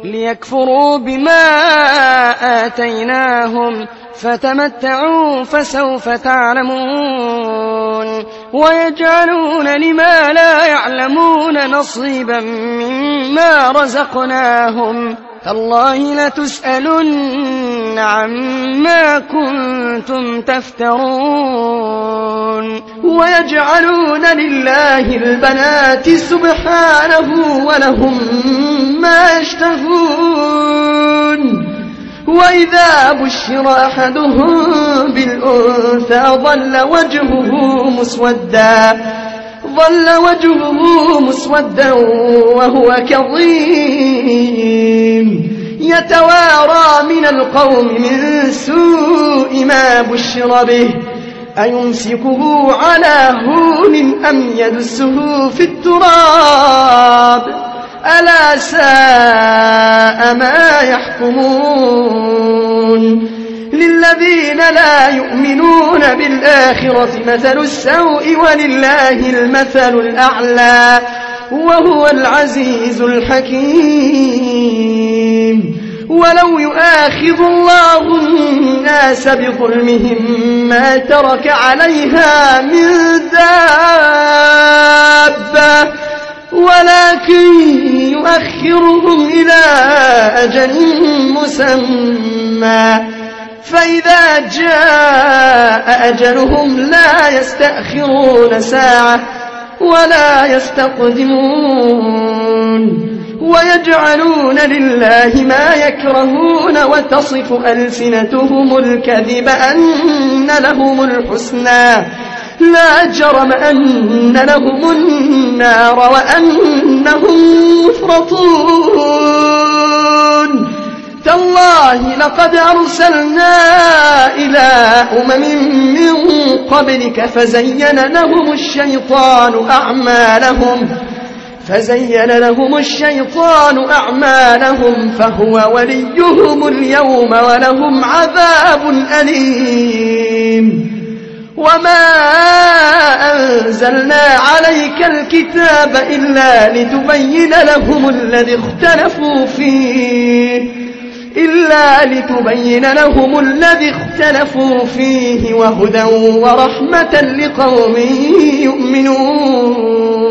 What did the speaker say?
ليكفروا بما آتيناهم فتمتعوا فسوف تعلمون ويجعلون لما لا يعلمون نصيبا مما رزقناهم تالله لتسألن عما كنتم تفترون ويجعلون لله البنات سبحانه ولهم ما يشتهون وإذا بشر أحدهم بالأنثى ظل وجهه مسودا وهو كظيم يتوارى من القوم من سوء ما بشر به أيمسكه على هون أم يدسه في التراب ألا ساء ما يحكمون للذين لا يؤمنون بالآخرة مثل السوء ولله المثل الأعلى وهو العزيز الحكيم ولو يؤاخذ الله الناس بظلمهم ما ترك عليها من دابة ولكن يؤخرهم إلى أجل مسمى فإذا جاء أجلهم لا يستأخرون ساعة ولا يستقدمون ويجعلون لله ما يكرهون وتصف ألسنتهم الكذب أن لهم الحسنى لا جرم أن لهم النار وأنهم مفرطون تالله لقد أرسلنا إلى من قبلك فزين لهم الشيطان أعمالهم فهو وليهم اليوم ولهم عذاب أليم وما أنزلنا عليك الكتاب إلا لتبين لهم الذي اختلفوا فيه وهدى ورحمة لقوم يؤمنون